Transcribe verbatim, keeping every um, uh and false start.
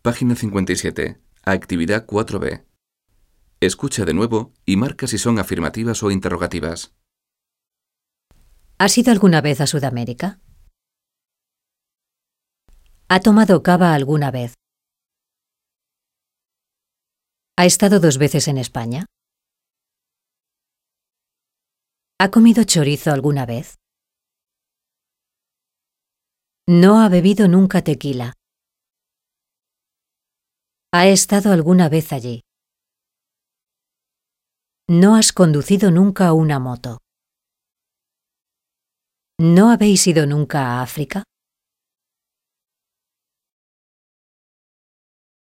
Página cincuenta y siete. Actividad cuatro B. Escucha de nuevo y marca si son afirmativas o interrogativas. ¿Has ido alguna vez a Sudamérica? ¿Ha tomado cava alguna vez? ¿Ha estado dos veces en España? ¿Ha comido chorizo alguna vez? No ha bebido nunca tequila. ¿Ha estado alguna vez allí? No has conducido nunca una moto. ¿No habéis ido nunca a África?